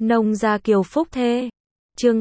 Nông gia kiều phúc thê. Chương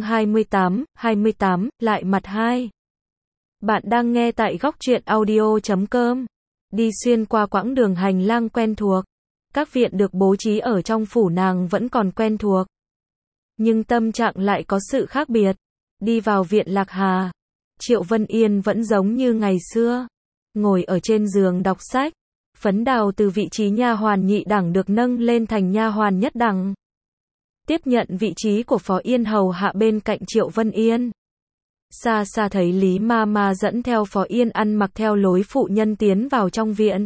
28, lại mặt 2. Bạn đang nghe tại góc truyện audio.com. Đi xuyên qua quãng đường hành lang quen thuộc. Các viện được bố trí ở trong phủ nàng vẫn còn quen thuộc. Nhưng tâm trạng lại có sự khác biệt. Đi vào viện Lạc Hà, Triệu Vân Yên vẫn giống như ngày xưa. Ngồi ở trên giường đọc sách. Phấn Đào từ vị trí nha hoàn nhị đẳng được nâng lên thành nha hoàn nhất đẳng. Tiếp nhận vị trí của Phó Yên hầu hạ bên cạnh Triệu Vân Yên. Xa xa thấy Lý Ma dẫn theo Phó Yên ăn mặc theo lối phụ nhân tiến vào trong viện.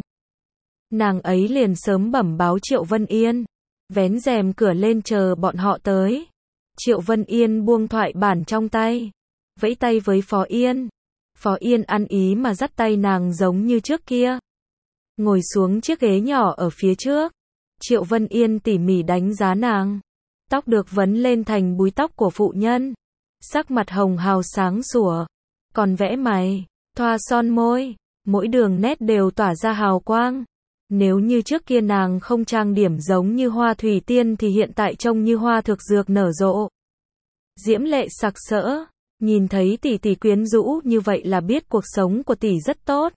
Nàng ấy liền sớm bẩm báo Triệu Vân Yên, vén rèm cửa lên chờ bọn họ tới. Triệu Vân Yên buông thoại bản trong tay, vẫy tay với Phó Yên. Phó Yên ăn ý mà dắt tay nàng giống như trước kia. Ngồi xuống chiếc ghế nhỏ ở phía trước. Triệu Vân Yên tỉ mỉ đánh giá nàng. Tóc được vấn lên thành búi tóc của phụ nhân. Sắc mặt hồng hào sáng sủa. Còn vẽ mày, thoa son môi, mỗi đường nét đều tỏa ra hào quang. Nếu như trước kia nàng không trang điểm giống như hoa thủy tiên thì hiện tại trông như hoa thực dược nở rộ. Diễm lệ sặc sỡ. Nhìn thấy tỷ tỷ quyến rũ như vậy là biết cuộc sống của tỷ rất tốt.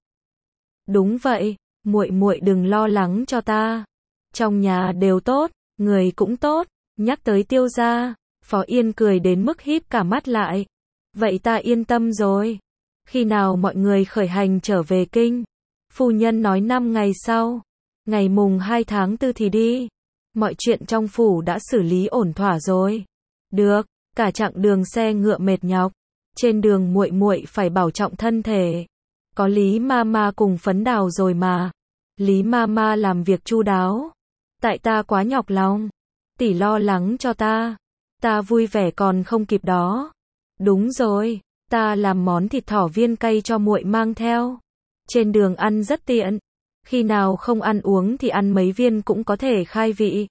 Đúng vậy, muội muội đừng lo lắng cho ta. Trong nhà đều tốt, người cũng tốt. Nhắc tới Tiêu gia, Phó Yên cười đến mức híp cả mắt lại. Vậy ta yên tâm rồi. Khi nào mọi người khởi hành trở về kinh? Phu nhân nói 5 ngày sau. Ngày mùng 2 tháng 4 thì đi. Mọi chuyện trong phủ đã xử lý ổn thỏa rồi. Được, cả chặng đường xe ngựa mệt nhọc. Trên đường muội muội phải bảo trọng thân thể. Có Lý Ma cùng Phấn Đào rồi mà. Lý Ma làm việc chu đáo. Tại ta quá nhọc lòng. Tỷ lo lắng cho ta. Ta vui vẻ còn không kịp đó. Đúng rồi, ta làm món thịt thỏ viên cay cho muội mang theo. Trên đường ăn rất tiện. Khi nào không ăn uống thì ăn mấy viên cũng có thể khai vị.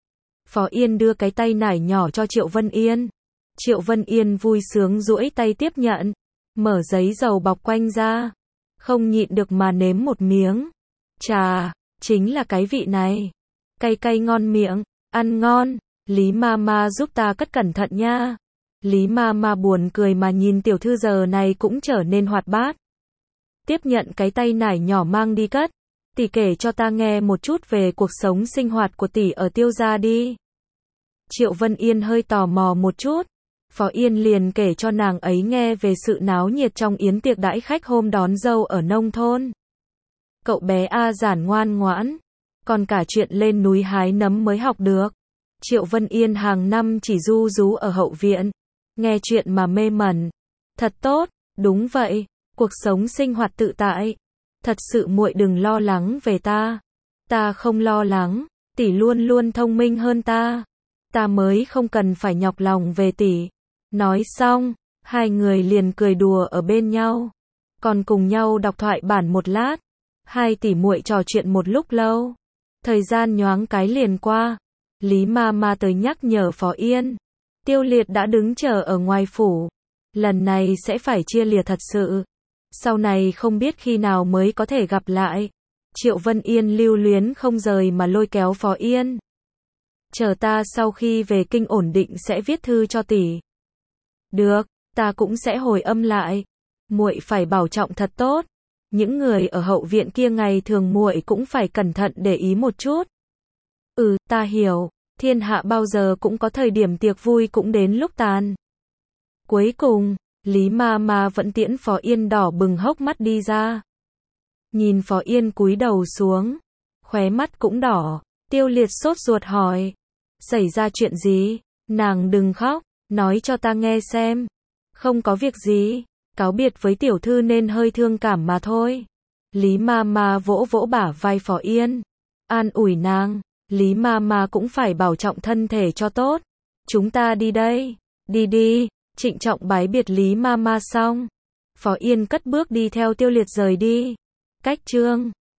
Phó Yên đưa cái tay nải nhỏ cho Triệu Vân Yên. Triệu Vân Yên vui sướng duỗi tay tiếp nhận. Mở giấy dầu bọc quanh ra. Không nhịn được mà nếm một miếng. Chà, chính là cái vị này. Cay cay ngon miệng. Ăn ngon, Lý Ma giúp ta cất cẩn thận nha. Lý Ma buồn cười mà nhìn tiểu thư giờ này cũng trở nên hoạt bát. Tiếp nhận cái tay nải nhỏ mang đi cất. Tỷ kể cho ta nghe một chút về cuộc sống sinh hoạt của tỷ ở Tiêu gia đi. Triệu Vân Yên hơi tò mò một chút. Phó Yên liền kể cho nàng ấy nghe về sự náo nhiệt trong yến tiệc đãi khách hôm đón dâu ở nông thôn. Cậu bé A Giản ngoan ngoãn. Còn cả chuyện lên núi hái nấm mới học được. Triệu Vân Yên hàng năm chỉ ru rú ở hậu viện. Nghe chuyện mà mê mẩn. Thật tốt, đúng vậy, cuộc sống sinh hoạt tự tại. Thật sự muội đừng lo lắng về ta. Ta không lo lắng, tỷ luôn luôn thông minh hơn ta. Ta mới không cần phải nhọc lòng về tỷ. Nói xong, hai người liền cười đùa ở bên nhau. Còn cùng nhau đọc thoại bản một lát. Hai tỷ muội trò chuyện một lúc lâu. Thời gian nhoáng cái liền qua. Lý Ma tới nhắc nhở Phó Yên. Tiêu Liệt đã đứng chờ ở ngoài phủ. Lần này sẽ phải chia lìa thật sự. Sau này không biết khi nào mới có thể gặp lại. Triệu Vân Yên lưu luyến không rời mà lôi kéo Phó Yên. Chờ ta sau khi về kinh ổn định sẽ viết thư cho tỷ. Được, ta cũng sẽ hồi âm lại. Muội phải bảo trọng thật tốt. Những người ở hậu viện kia ngày thường muội cũng phải cẩn thận để ý một chút. Ta hiểu, thiên hạ bao giờ cũng có thời điểm tiệc vui cũng đến lúc tàn. Cuối cùng, Lý Ma vẫn tiễn Phó Yên đỏ bừng hốc mắt đi ra. Nhìn Phó Yên cúi đầu xuống, khóe mắt cũng đỏ, Tiêu Liệt sốt ruột hỏi. Xảy ra chuyện gì? Nàng đừng khóc, nói cho ta nghe xem. Không có việc gì. Cáo biệt với tiểu thư nên hơi thương cảm mà thôi. Lý Ma vỗ vỗ bả vai Phó Yên. An ủi nàng. Lý Ma cũng phải bảo trọng thân thể cho tốt. Chúng ta đi đây. Đi. Trịnh trọng bái biệt Lý Ma xong. Phó Yên cất bước đi theo Tiêu Liệt rời đi. Cách chương